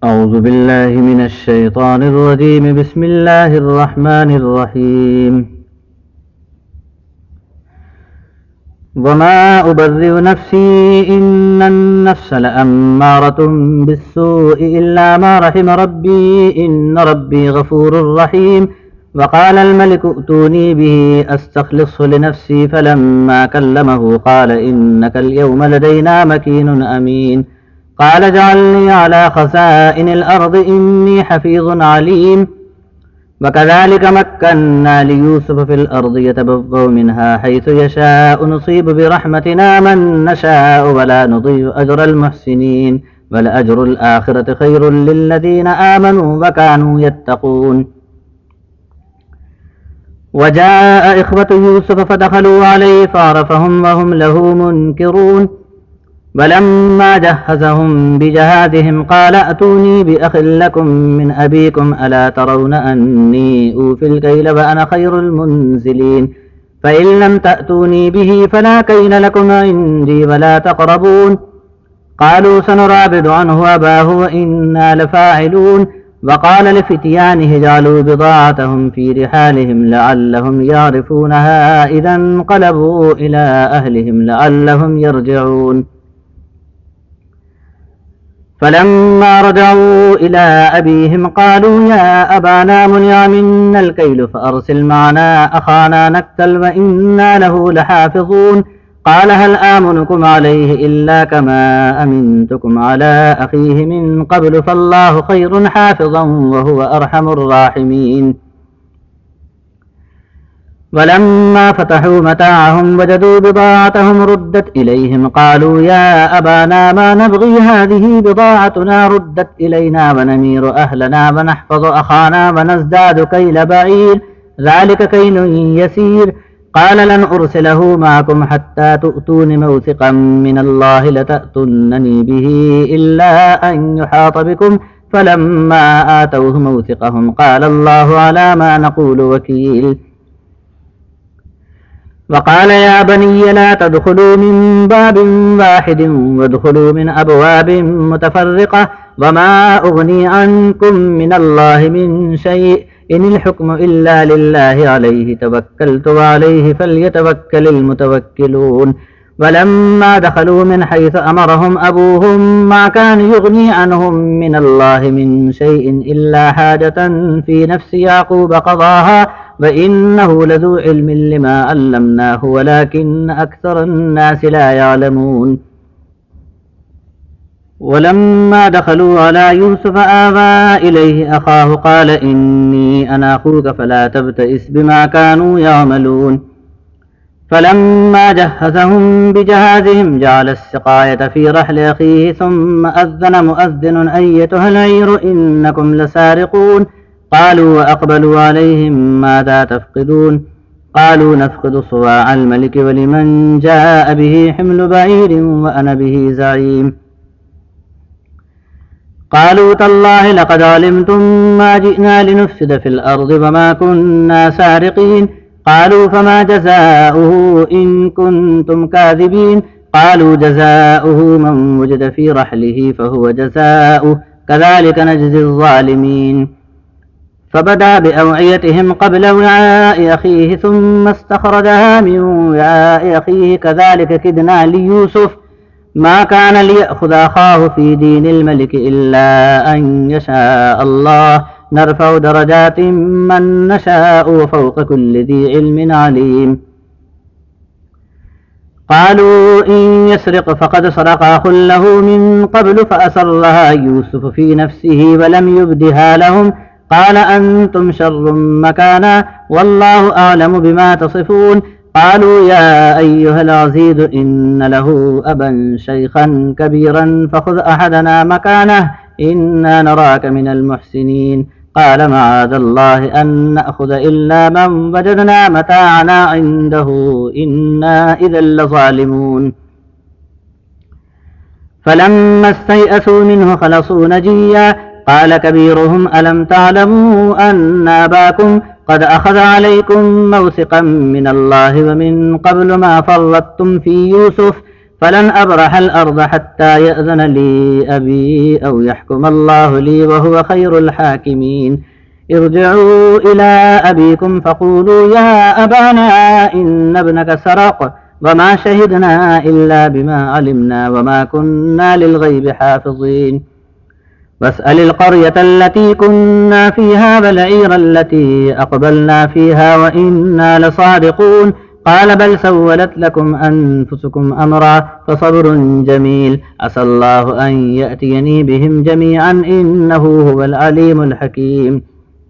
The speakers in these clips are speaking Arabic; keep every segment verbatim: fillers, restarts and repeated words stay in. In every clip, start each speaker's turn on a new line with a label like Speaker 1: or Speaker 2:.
Speaker 1: أعوذ بالله من الشيطان الرجيم. بسم الله الرحمن الرحيم. وما أبرئ نفسي إن النفس لأمارة بالسوء إلا ما رحم ربي إن ربي غفور رحيم. وقال الملك ائتوني به أستخلصه لنفسي فلما كلمه قال إنك اليوم لدينا مكين أمين. قال اجعلني على خزائن الأرض إني حفيظ عليم. وكذلك مكنا ليوسف في الأرض يتبوأ منها حيث يشاء نصيب برحمتنا من نشاء ولا نضيع أجر المحسنين ولأجر الآخرة خير للذين آمنوا وكانوا يتقون. وجاء إخوة يوسف فدخلوا عليه فعرفهم وهم له منكرون. ولما جهزهم بجهازهم قال ائتوني بأخ لكم من أبيكم ألا ترون أني أوفي الكيل وأنا خير المنزلين. فإن لم تأتوني به فلا كيل لكم عندي ولا تقربون. قالوا سنراود عنه أباه وإنا لفاعلون. وقال لفتيانه اجعلوا بضاعتهم في رحالهم لعلهم يعرفونها إذا انقلبوا إلى أهلهم لعلهم يرجعون. فلما رجعوا إلى أبيهم قالوا يا أبانا منع منا الكيل فأرسل معنا أخانا نكتل وإنا له لحافظون. قال هل آمنكم عليه إلا كما أمنتكم على أخيه من قبل فالله خير حافظا وهو أرحم الراحمين. ولما فتحوا متاعهم وجدوا بضاعتهم ردت إليهم قالوا يا أبانا ما نبغي هذه بضاعتنا ردت إلينا ونمير أهلنا ونحفظ أخانا ونزداد كيل بعير ذلك كيل يسير. قال لن أرسله معكم حتى تؤتون موثقا من الله لتأتونني به إلا أن يحاط بكم فلما آتوه موثقهم قال الله على ما نقول وكيل. وقال يا بني لا تدخلوا من باب واحد وادخلوا من أبواب متفرقة وما أغني عنكم من الله من شيء إن الحكم إلا لله عليه توكلت وعليه فليتوكل المتوكلون. ولما دخلوا من حيث أمرهم أبوهم ما كان يغني عنهم من الله من شيء إلا حاجة في نفس يعقوب قضاها وإنه لذو علم لما علمناه ولكن أكثر الناس لا يعلمون. ولما دخلوا على يوسف آوى إليه أخاه قال إني أنا أخوك فلا تبتئس بما كانوا يعملون. فلما جهزهم بجهازهم جعل السقاية في رحل أخيه ثم أذن مؤذن أيتها العير إنكم لسارقون. قالوا وأقبلوا عليهم ماذا تفقدون. قالوا نفقد صواع الملك ولمن جاء به حمل بعير وأنا به زعيم. قالوا تالله لقد علمتم ما جئنا لنفسد في الأرض وما كنا سارقين. قالوا فما جزاؤه إن كنتم كاذبين. قالوا جزاؤه من وجد في رحله فهو جزاؤه كذلك نجزي الظالمين. فبدأ بأوعيتهم قبل وعاء أخيه ثم استخرجها من وعاء أخيه كذلك كدنا ليوسف ما كان ليأخذ أخاه في دين الملك إلا أن يشاء الله نرفع درجات من نشاء وفوق كل ذي علم عليم. قالوا إن يسرق فقد سرق أخ له من قبل فأسرها يوسف في نفسه ولم يبدها لهم قال أنتم شر مكانا والله أعلم بما تصفون. قالوا يا أيها العزيز إن له أبا شيخا كبيرا فخذ أحدنا مكانه إنا نراك من المحسنين. قال معاذ الله أن نأخذ إلا من وجدنا متاعنا عنده إنا إذا لظالمون. فلما استيئسوا منه خلصوا نجيا قال كبيرهم ألم تعلموا أن أباكم قد أخذ عليكم موثقا من الله ومن قبل ما فرطتم في يوسف فلن أبرح الأرض حتى يأذن لي أبي أو يحكم الله لي وهو خير الحاكمين. ارجعوا إلى أبيكم فقولوا يا أبانا إن ابنك سرق وما شهدنا إلا بما علمنا وما كنا للغيب حافظين. واسأل القرية التي كنا فيها والعير التي أقبلنا فيها وإنا لصادقون. قال بل سولت لكم أنفسكم أمرا فصبر جميل عسى الله أن يأتيني بهم جميعا إنه هو العليم الحكيم.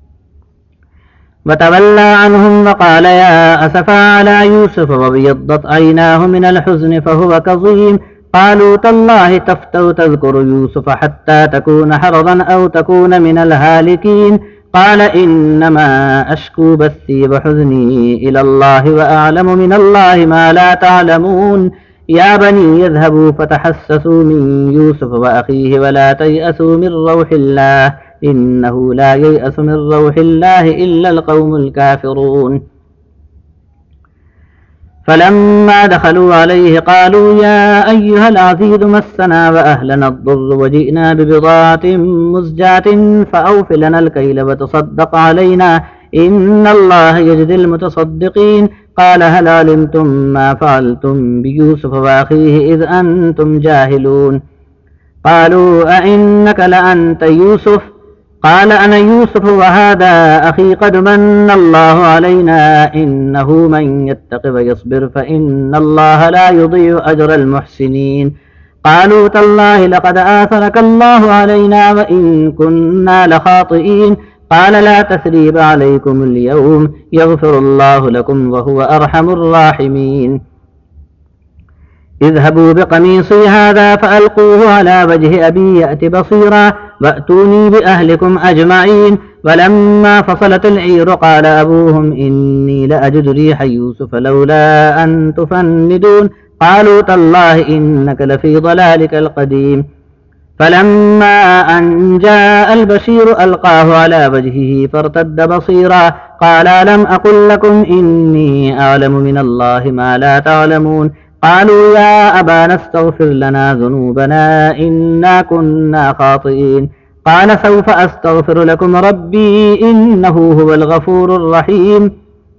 Speaker 1: وتولى عنهم وقال يا أسفا على يوسف وابيضت عيناه من الحزن فهو كظيم. قالوا تالله تفتأ تذكر يوسف حتى تكون حرضا أو تكون من الهالكين. قال إنما أشكو بثي وحزني إلى الله وأعلم من الله ما لا تعلمون. يا بني يذهبوا فتحسسوا من يوسف وأخيه ولا تيأسوا من روح الله إنه لا ييأس من روح الله إلا القوم الكافرون. فلما دخلوا عليه قالوا يا أيها العزيز مسنا وأهلنا الضر وجئنا ببضاعة مزجاة فأوف لنا الكيل وتصدق علينا إن الله يجزي المتصدقين. قال هل علمتم ما فعلتم بيوسف وأخيه إذ أنتم جاهلون. قالوا أئنك لأنت يوسف؟ قال أنا يوسف وهذا أخي قد من الله علينا إنه من يتق ويصبر فإن الله لا يضيع أجر المحسنين. قالوا تالله لقد آثرك الله علينا وإن كنا لخاطئين. قال لا تثريب عليكم اليوم يغفر الله لكم وهو أرحم الراحمين. اذهبوا بقميصي هذا فألقوه على وجه أبي يأت بصيرا وأتوني بأهلكم أجمعين. ولما فصلت العير قال أبوهم إني لأجد ريح يوسف لولا أن تفندون. قالوا تالله إنك لفي ضلالك القديم. فلما أن جاء البشير ألقاه على وجهه فارتد بصيرا قال لم أقل لكم إني أعلم من الله ما لا تعلمون. قالوا يا أبانا استغفر لنا ذنوبنا إنا كنا خاطئين. قال سوف أستغفر لكم ربي إنه هو الغفور الرحيم.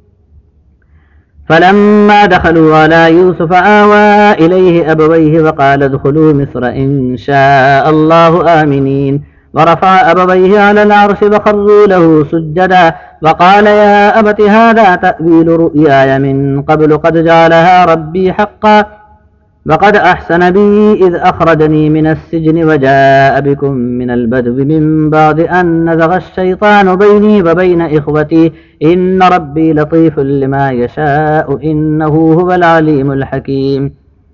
Speaker 1: فلما دخلوا على يوسف آوى إليه أبويه وقال ادخلوا مصر إن شاء الله آمنين. ورفع أبويه على العرش وخروا له سجدا وقال يا أبت هذا تأويل رؤياي من قبل قد جعلها ربي حقا وقد أحسن بي إذ أخرجني من السجن وجاء بكم من البدو من بعد أن نزغ الشيطان بيني وبين إخوتي إن ربي لطيف لما يشاء إنه هو العليم الحكيم.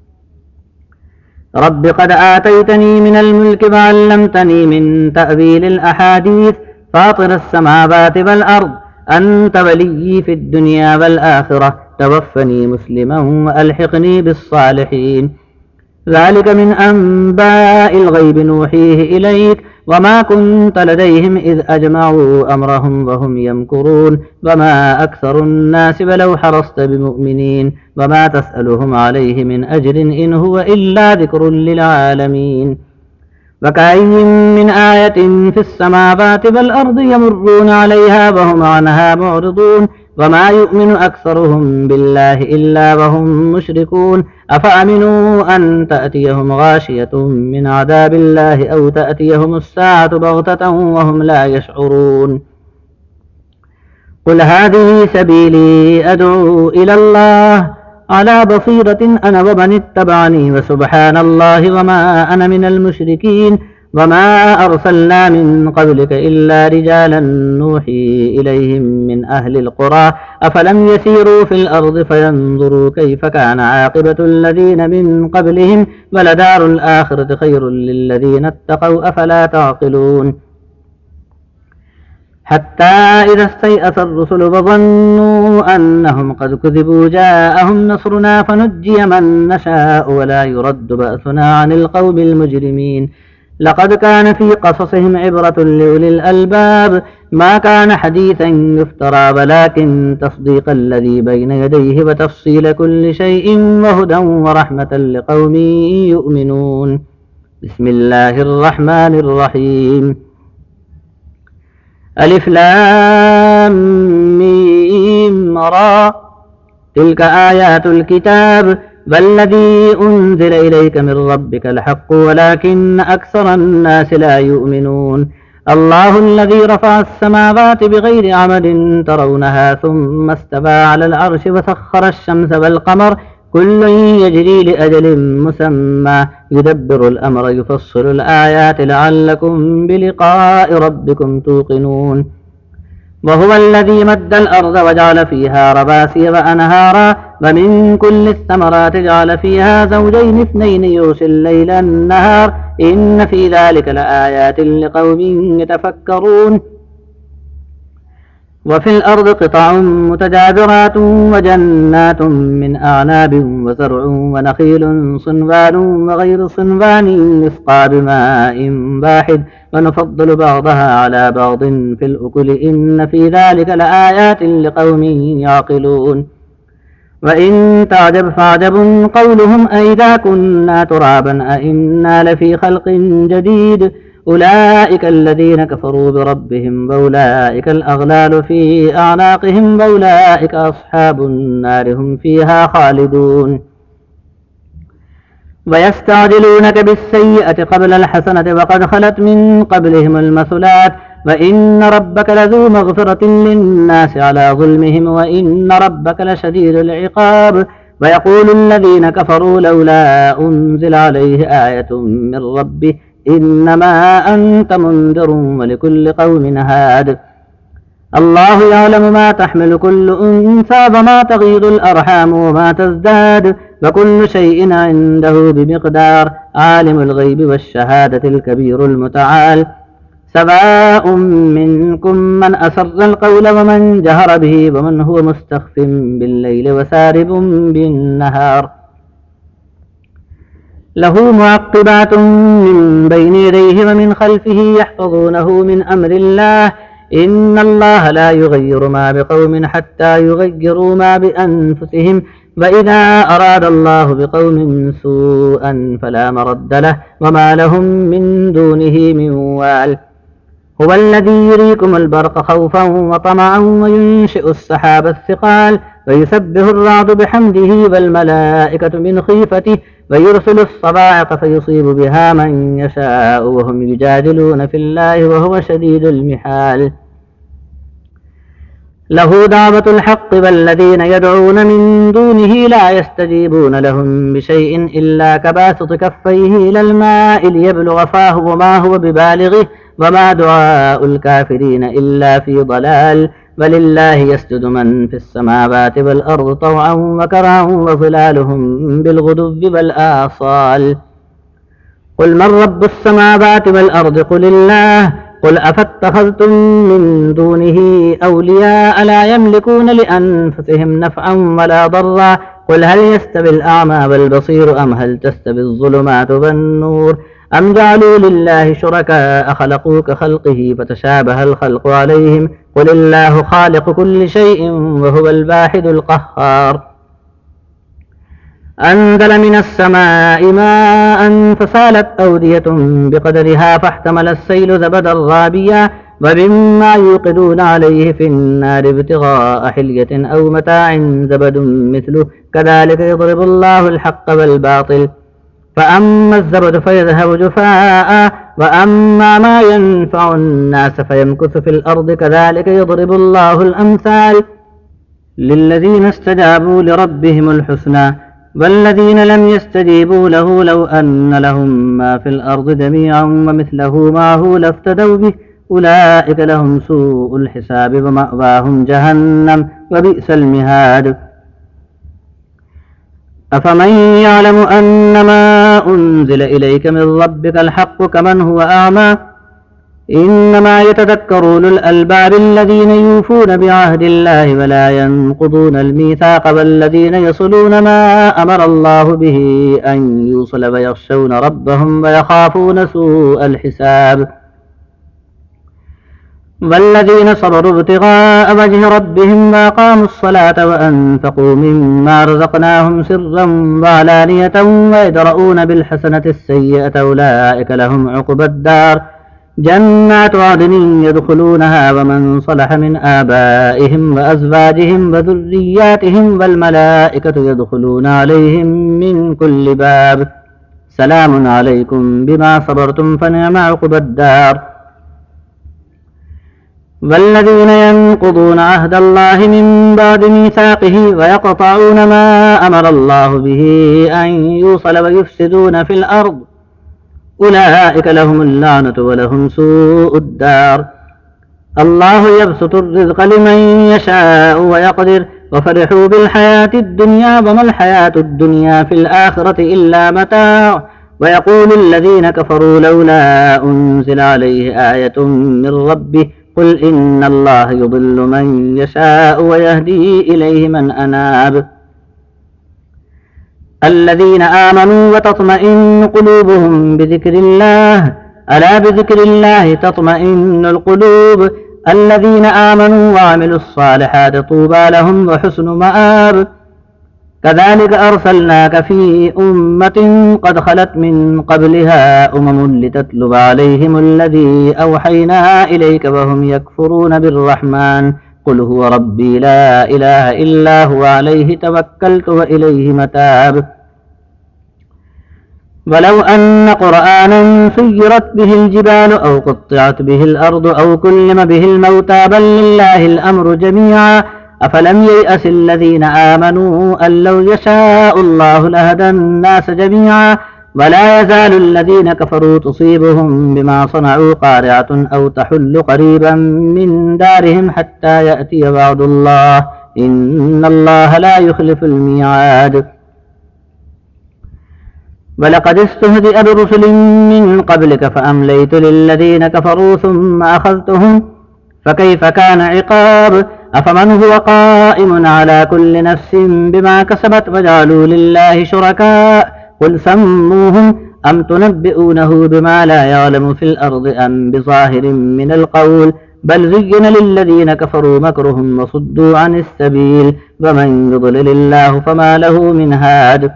Speaker 1: رب قد آتيتني من الملك وعلمتني من تأويل الأحاديث فاطر السماوات والأرض أنت وليي في الدنيا والآخرة توفني مسلما وألحقني بالصالحين. ذلك من أنباء الغيب نوحيه إليك وما كنت لديهم إذ أجمعوا أمرهم وهم يمكرون وما أكثر الناس ولو حرصت بمؤمنين وما تسألهم عليه من أجر إن هو إلا ذكر للعالمين. وكأين من آية في السماوات والأرض يمرون عليها وهم عنها معرضون وما يؤمن أكثرهم بالله إلا وهم مشركون. أفأمنوا أن تأتيهم غاشية من عذاب الله أو تأتيهم الساعة بغتة وهم لا يشعرون. قل هذه سبيلي أدعو إلى الله على بصيرة أنا ومن اتبعني وسبحان الله وما أنا من المشركين. وما أرسلنا من قبلك إلا رجالا نوحي إليهم من أهل القرى أفلم يسيروا في الأرض فينظروا كيف كان عاقبة الذين من قبلهم ولدار الآخرة خير للذين اتقوا أفلا تعقلون. حتى إذا استيأس الرسل وظنوا أنهم قد كذبوا جاءهم نصرنا فنجي من نشاء ولا يرد بأسنا عن القوم المجرمين. لقد كان في قصصهم عبرة لأولي الألباب ما كان حديثا يفترى ولكن تصديق الذي بين يديه وتفصيل كل شيء وهدى ورحمة لقوم يؤمنون. بسم الله الرحمن الرحيم. ألف لام ميم را تلك آيات الكتاب والذي أنزل إليك من ربك الحق ولكن أكثر الناس لا يؤمنون. الله الذي رفع السماوات بغير عمد ترونها ثم استوى على العرش وسخر الشمس والقمر كل يجري لأجل مسمى يدبر الأمر يفصل الآيات لعلكم بلقاء ربكم توقنون. وهو الذي مد الأرض وجعل فيها رواسي وأنهارا ومن كل الثمرات جعل فيها زوجين اثنين يغشي الليل النهار إن في ذلك لآيات لقوم يتفكرون. وفي الأرض قطع متجاورات وجنات من أعناب وزرع ونخيل صنوان وغير صنوان يسقى بماء واحد ونفضل بعضها على بعض في الأكل إن في ذلك لآيات لقوم يعقلون. وإن تعجب فاعجب قولهم أئذا كنا ترابا أئنا لفي خلق جديد أولئك الذين كفروا بربهم وأولئك الأغلال في أعناقهم وأولئك أصحاب النار هم فيها خالدون. ويستعجلونك بالسيئة قبل الحسنة وقد خلت من قبلهم المثلات وإن ربك لذو مغفرة للناس على ظلمهم وإن ربك لشديد العقاب. ويقول الذين كفروا لولا أنزل عليه آية من ربه إنما أنت منذر ولكل قوم هاد. الله يعلم ما تحمل كل أنثى وما تغيض الأرحام وما تزداد وكل شيء عنده بمقدار. عالم الغيب والشهادة الكبير المتعال. سواء منكم من أسر القول ومن جهر به ومن هو مستخف بالليل وسارب بالنهار. له معقبات من بين يديه ومن خلفه يحفظونه من أمر الله إن الله لا يغير ما بقوم حتى يغيروا ما بأنفسهم وإذا أراد الله بقوم سوءا فلا مرد له وما لهم من دونه من وال. هو الذي يريكم البرق خوفا وطمعا وينشئ السحاب الثقال ويسبح الرعد بحمده والملائكة من خيفته ويرسل الصواعق فيصيب بها من يشاء وهم يجادلون في الله وهو شديد المحال. له دعوة الحق والذين يدعون من دونه لا يستجيبون لهم بشيء إلا كباسط كفيه إلى الماء ليبلغ فاه وما هو ببالغه وما دعاء الكافرين إلا في ضلال. ولله يسجد من في السماوات والأرض طوعا وكرها وظلالهم بالغدو والآصال. قل من رب السماوات والأرض قل الله قل أفاتخذتم من دونه أولياء لا يملكون لأنفسهم نفعا ولا ضرا قل هل يستوي الأعمى والبصير أم هل تستوي الظلمات والنور أم جعلوا لله شركاء خلقوا كخلقه فتشابه الخلق عليهم قل الله خالق كل شيء وهو الواحد القهار. أنزل من السماء ماء فسالت أودية بقدرها فاحتمل السيل زبدا رابيا ومما يوقدون عليه في النار ابتغاء حلية أو متاع زبد مثله كذلك يضرب الله الحق والباطل فأما الزبد فيذهب جفاء وأما ما ينفع الناس فيمكث في الأرض كذلك يضرب الله الأمثال. للذين استجابوا لربهم الحسنى والذين لم يستجيبوا له لو أن لهم ما في الأرض جميعا ومثله معه لافتدوا به أولئك لهم سوء الحساب ومأواهم جهنم وبئس المهاد. أفمن يعلم أنما أنزل إليك من ربك الحق كمن هو أعمى إنما يتذكر أولو الألباب الذين يوفون بعهد الله ولا ينقضون الميثاق والذين يصلون ما أمر الله به أن يوصل ويخشون ربهم ويخافون سوء الحساب. والذين صبروا ابتغاء وجه ربهم وأقاموا الصلاة وأنفقوا مما رزقناهم سرا وعلانية ويدرؤون بالحسنة السيئة أولئك لهم عقبى الدار جنات عدن يدخلونها ومن صلح من آبائهم وأزواجهم وذرياتهم والملائكة يدخلون عليهم من كل باب سلام عليكم بما صبرتم فنعم عقبى الدار. والذين ينقضون عهد الله من بعد ميثاقه ويقطعون ما أمر الله به أن يوصل ويفسدون في الأرض أولئك لهم اللعنة ولهم سوء الدار. الله يبسط الرزق لمن يشاء ويقدر وفرحوا بالحياة الدنيا وما الحياة الدنيا في الآخرة إلا متاع ويقول الذين كفروا لولا أنزل عليه آية من ربه قل إن الله يضل من يشاء ويهدي إليه من أناب. الذين آمنوا وتطمئن قلوبهم بذكر الله ألا بذكر الله تطمئن القلوب الذين آمنوا وعملوا الصالحات طوبى لهم وحسن مآب. كذلك أرسلناك في أمة قد خلت من قبلها أمم لتتلو عليهم الذي أوحينا إليك وهم يكفرون بالرحمن قل هو ربي لا إله إلا هو عليه توكلت وإليه متاب. ولو أن قرآنا سيرت به الجبال أو قطعت به الأرض أو كلم به الموتى بل لله الأمر جميعا أفلم ييأس الذين آمنوا أن لو يشاء الله لهدى الناس جميعا ولا يزال الذين كفروا تصيبهم بما صنعوا قارعة أو تحل قريبا من دارهم حتى يأتي وعد الله إن الله لا يخلف الميعاد. ولقد استهزئ برسل من قبلك فأمليت للذين كفروا ثم أخذتهم فكيف كان عقاب. أفمن هو قائم على كل نفس بما كسبت وجعلوا لله شركاء قل سموهم أم تنبئونه بما لا يعلم في الأرض أم بظاهر من القول بل زين للذين كفروا مكرهم وصدوا عن السبيل ومن يضلل الله فما له من هاد.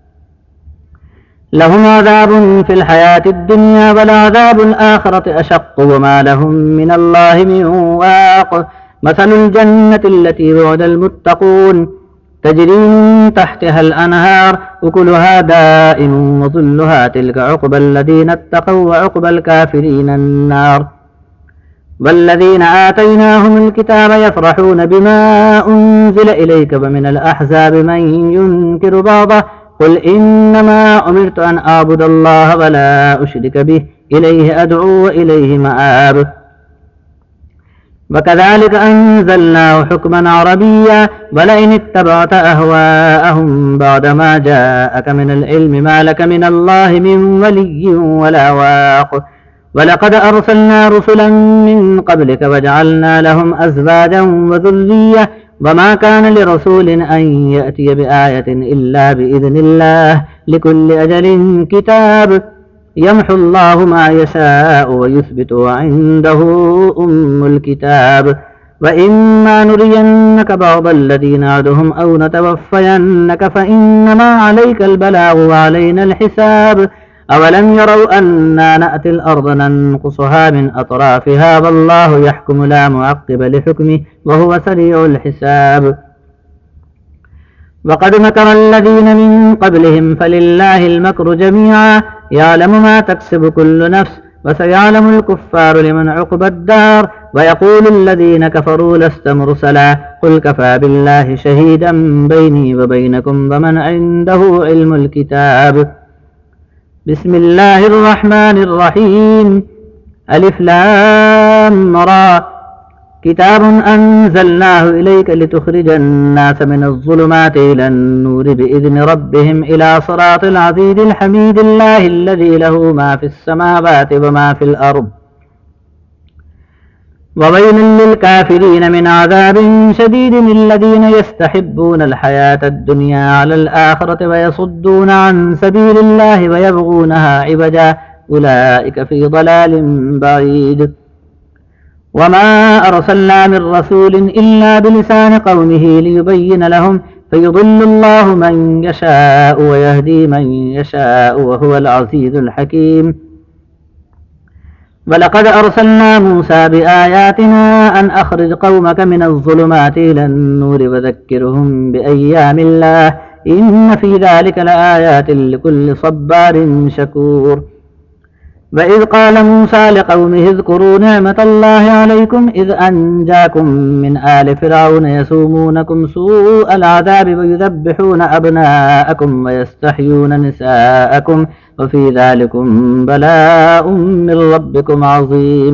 Speaker 1: لهم عذاب في الحياة الدنيا ولعذاب الآخرة أشق وما لهم من الله من واق. مثل الجنة التي وعد المتقون تجري من تحتها الأنهار أكلها دائم وظلها تلك عقبى الذين اتقوا وعقبى الكافرين النار. والذين آتيناهم الكتاب يفرحون بما أنزل إليك ومن الأحزاب من ينكر بعضه قل إنما أمرت أن أعبد الله ولا أشرك به إليه أدعو وإليه مآب. وكذلك أنزلناه حكما عربيا ولئن اتبعت أهواءهم بعدما جاءك من العلم ما لك من الله من ولي ولا واق. ولقد أرسلنا رسلا من قبلك وجعلنا لهم أزواجا وذرية وما كان لرسول أن يأتي بآية إلا بإذن الله لكل أجل كتاب يمحو الله ما يشاء ويثبت وعنده أم الكتاب. وإما نرينك بعض الذين نعدهم أو نتوفينك فإنما عليك البلاغ وعلينا الحساب. أولم يروا أنا نأتي الأرض ننقصها من أطرافها والله يحكم لا معقب لحكمه وهو سريع الحساب. وقد مكر الذين من قبلهم فلله المكر جميعا يعلم ما تكسب كل نفس وسيعلم الكفار لمن عقبى الدار. ويقول الذين كفروا لست مرسلا قل كفى بالله شهيدا بيني وبينكم ومن عنده علم الكتاب. بسم الله الرحمن الرحيم ألف لام را كتاب أنزلناه إليك لتخرج الناس من الظلمات إلى النور بإذن ربهم إلى صراط العزيز الحميد الله الذي له ما في السماوات وما في الأرض وويل للكافرين من عذاب شديد الذين يستحبون الحياة الدنيا على الآخرة ويصدون عن سبيل الله ويبغونها عوجا أولئك في ضلال بعيد. وما أرسلنا من رسول إلا بلسان قومه ليبين لهم فيضل الله من يشاء ويهدي من يشاء وهو العزيز الحكيم ولقد أرسلنا موسى بآياتنا أن أخرج قومك من الظلمات إلى النور وذكرهم بأيام الله إن في ذلك لآيات لكل صبار شكور وإذ قال موسى لقومه اذكروا نعمة الله عليكم إذ أنجاكم من آل فرعون يسومونكم سوء العذاب ويذبحون أبناءكم ويستحيون نساءكم وفي ذلكم بلاء من ربكم عظيم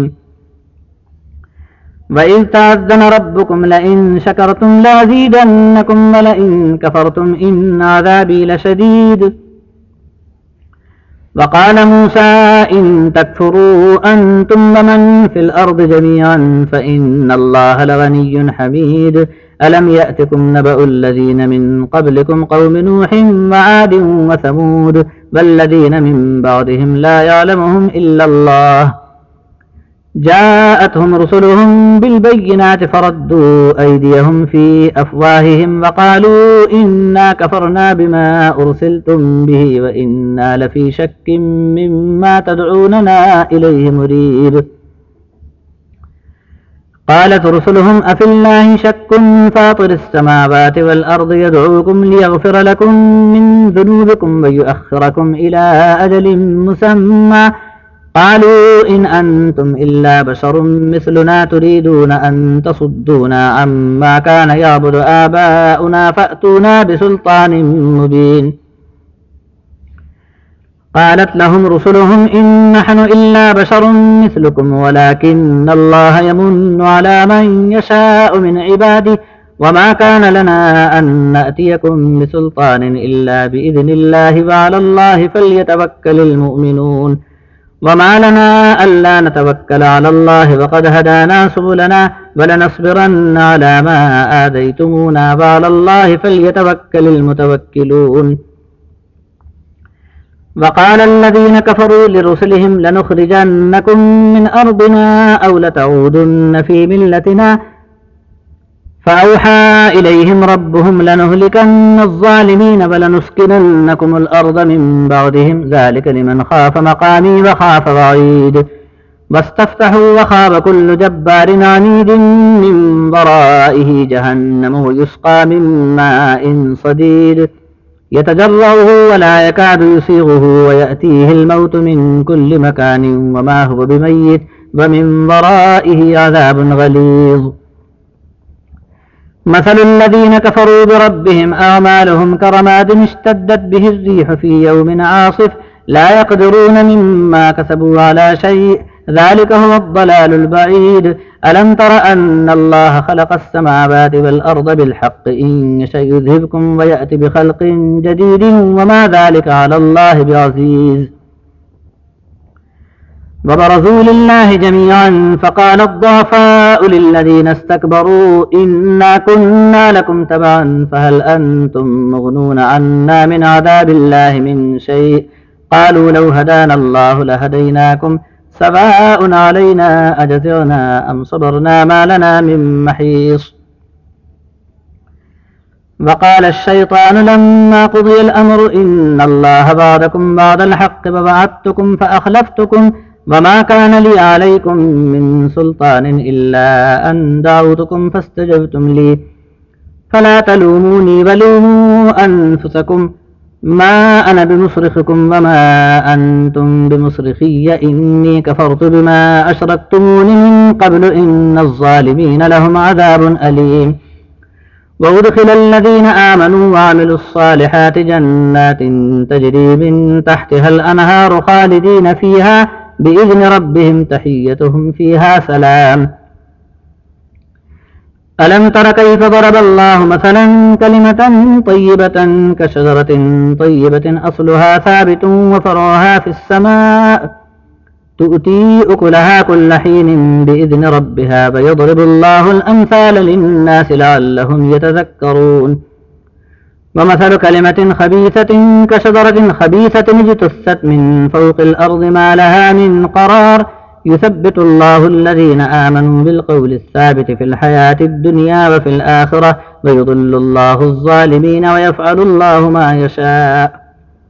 Speaker 1: وإذ تأذن ربكم لئن شكرتم لأزيدنكم ولئن كفرتم إن عذابي لشديد وقال موسى إن تكفروا أنتم ومن في الأرض جميعا فإن الله لغني حميد ألم يأتكم نبأ الذين من قبلكم قوم نوح وعاد وثمود والذين من بعدهم لا يعلمهم إلا الله جاءتهم رسلهم بالبينات فردوا أيديهم في أفواههم وقالوا إنا كفرنا بما أرسلتم به وإنا لفي شك مما تدعوننا إليه مريب قالت رسلهم أفي الله شك فاطر السماوات والأرض يدعوكم ليغفر لكم من ذنوبكم ويؤخركم إلى أجل مسمى قالوا إن أنتم إلا بشر مثلنا تريدون أن تصدونا عما كان يعبد آباؤنا فأتونا بسلطان مبين قالت لهم رسلهم إن نحن إلا بشر مثلكم ولكن الله يمن على من يشاء من عباده وما كان لنا أن نأتيكم بسلطان إلا بإذن الله وعلى الله فليتوكل المؤمنون وما لنا ألا نتوكل على الله وقد هدانا سبلنا ولنصبرن على ما آذيتمونا وعلى الله فليتوكل المتوكلون وقال الذين كفروا لرسلهم لنخرجنكم من أرضنا أو لتعودن في ملتنا فأوحى إليهم ربهم لنهلكن الظالمين ولنسكننكم الأرض من بعدهم ذلك لمن خاف مقامي وخاف وعيد واستفتحوا وخاب كل جبار عنيد من ورائه جهنم ويسقى من ماء صديد يتجرعه ولا يكاد يسيغه ويأتيه الموت من كل مكان وما هو بميت ومن ورائه عذاب غليظ مثل الذين كفروا بربهم أعمالهم كرماد اشتدت به الريح في يوم عاصف لا يقدرون مما كسبوا على شيء ذلك هو الضلال البعيد ألم تر أن الله خلق السماوات والأرض بالحق إن يشأ يذهبكم ويأتي بخلق جديد وما ذلك على الله بعزيز وبرزوا لله جميعا فقال الضعفاء للذين استكبروا إنا كنا لكم تبعا فهل أنتم مغنون عنا من عذاب الله من شيء قالوا لو هدانا الله لهديناكم سواء علينا أجزعنا أم صبرنا ما لنا من محيص وقال الشيطان لما قضي الأمر إن الله وعدكم وعد الحق ووعدتكم فأخلفتكم وما كان لي عليكم من سلطان إلا أن دعوتكم فاستجبتم لي فلا تلوموني ولوموا أنفسكم ما أنا بمصرخكم وما أنتم بمصرخي إني كفرت بما أشركتمون من قبل إن الظالمين لهم عذاب أليم وأدخل الذين آمنوا وعملوا الصالحات جنات تجري من تحتها الأنهار خالدين فيها بإذن ربهم تحيتهم فيها سلام ألم تر كيف ضرب الله مثلا كلمة طيبة كشجرة طيبة أصلها ثابت وفرعها في السماء تؤتي أكلها كل حين بإذن ربها ويضرب الله الأمثال للناس لعلهم يتذكرون ومثل كلمة خبيثة كشجرة خبيثة اجتثت من فوق الأرض ما لها من قرار يثبت الله الذين آمنوا بالقول الثابت في الحياة الدنيا وفي الآخرة ويضل الله الظالمين ويفعل الله ما يشاء.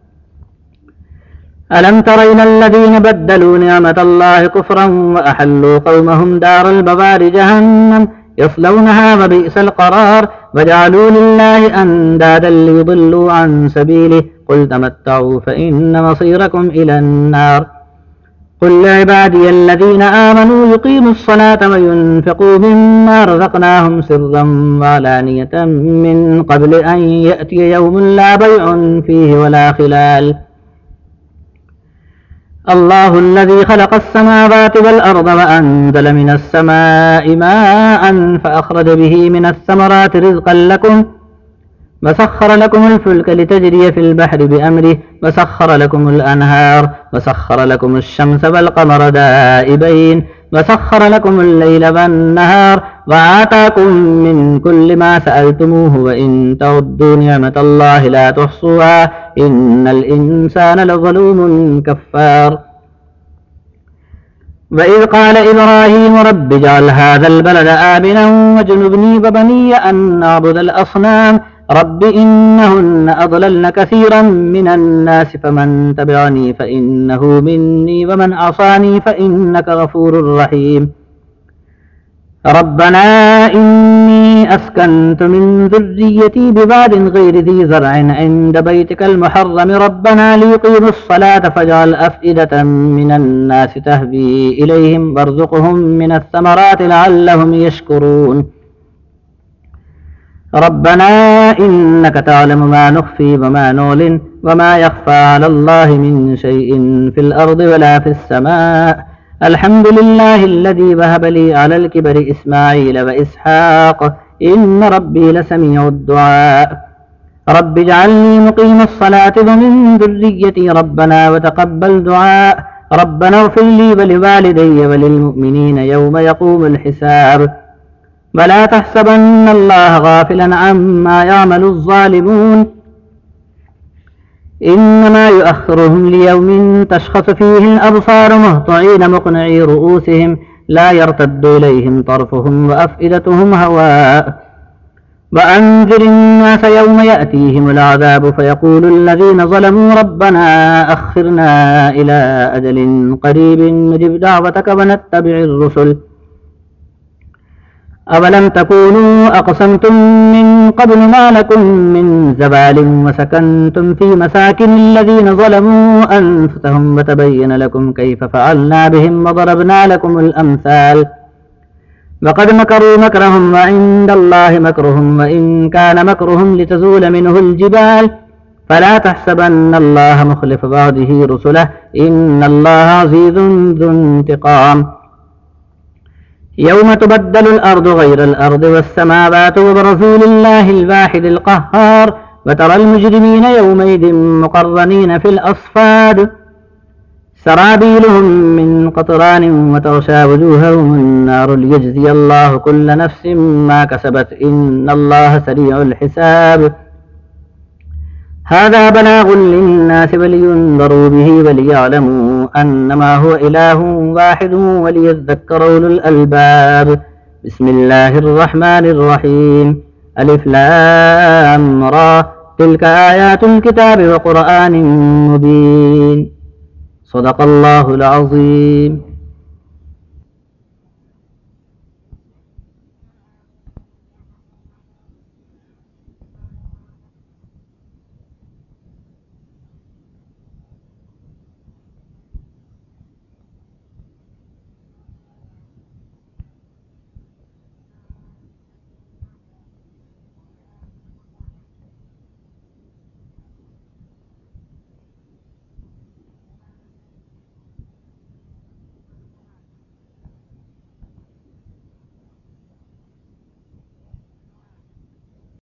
Speaker 1: ألم تر إلى الذين بدلوا نعمة الله كفرا وأحلوا قومهم دار البوار جهنم يصلونها وبئس القرار وجعلوا لله أندادا ليضلوا عن سبيله قل تمتعوا فإن مصيركم إلى النار. قل لعبادي الذين آمنوا يقيموا الصلاة وينفقوا مما رزقناهم سرا وعلانية من قبل أن يأتي يوم لا بيع فيه ولا خلال. الله الذي خلق السماوات والأرض وأنزل من السماء ماء فأخرج به من الثمرات رزقا لكم وسخر لكم الفلك لتجري في البحر بأمره وسخر لكم الأنهار وسخر لكم الشمس والقمر دائبين وسخر لكم الليل والنهار وآتاكم من كل ما سألتموه وإن تعدوا نعمة الله لا تحصوها إن الإنسان لظلوم كفار. وإذ قال إبراهيم رب اجعل هذا البلد آمنا واجنبني وبني أن نعبد الأصنام رب إنهن أضللن كثيرا من الناس فمن تبعني فإنه مني ومن عصاني فإنك غفور رحيم. ربنا إني أسكنت من ذريتي بواد غير ذي زرع عند بيتك المحرم ربنا ليقيموا الصلاة فاجعل أفئدة من الناس تهوي إليهم وارزقهم من الثمرات لعلهم يشكرون. ربنا إنك تعلم ما نخفي وما نعلن وما يخفى على الله من شيء في الأرض ولا في السماء الحمد لله الذي وهب لي على الكبر إسماعيل وإسحاق إن ربي لسميع الدعاء. رب اجعلني مقيم الصلاة ومن ذريتي ربنا وتقبل دعاء ربنا اغفر لي ولوالدي وللمؤمنين يوم يقوم الحساب. ولا تحسبن الله غافلا عما يعمل الظالمون إنما يؤخرهم ليوم تشخص فيه الأبصار مهطعين مقنعي رؤوسهم لا يرتد إليهم طرفهم وأفئدتهم هواء. وأنذر الناس يوم يأتيهم العذاب فيقول الذين ظلموا ربنا أخرنا إلى أجل قريب نجب دعوتك ونتبع الرسل أولم تكونوا أقسمتم من قبل ما لكم من زوال وسكنتم في مساكن الذين ظلموا أنفسهم وتبين لكم كيف فعلنا بهم وضربنا لكم الأمثال. وقد مكروا مكرهم وعند الله مكرهم وإن كان مكرهم لتزول منه الجبال فلا تحسبن الله مخلف وعده رسله إن الله عزيز ذو انتقام. يوم تبدل الأرض غير الأرض والسماوات وبرزوا لله الواحد القهار وترى المجرمين يومئذ مقرنين في الأصفاد سرابيلهم من قطران وتغشى وجوههم النار ليجزي الله كل نفس ما كسبت إن الله سريع الحساب. هذا بلاغ للناس ولينذروا به وليعلموا أنما هو إله واحد وليذكر أولو الألباب. بسم الله الرحمن الرحيم ألف لام را تلك آيات الكتاب وقرآن مبين صدق الله العظيم.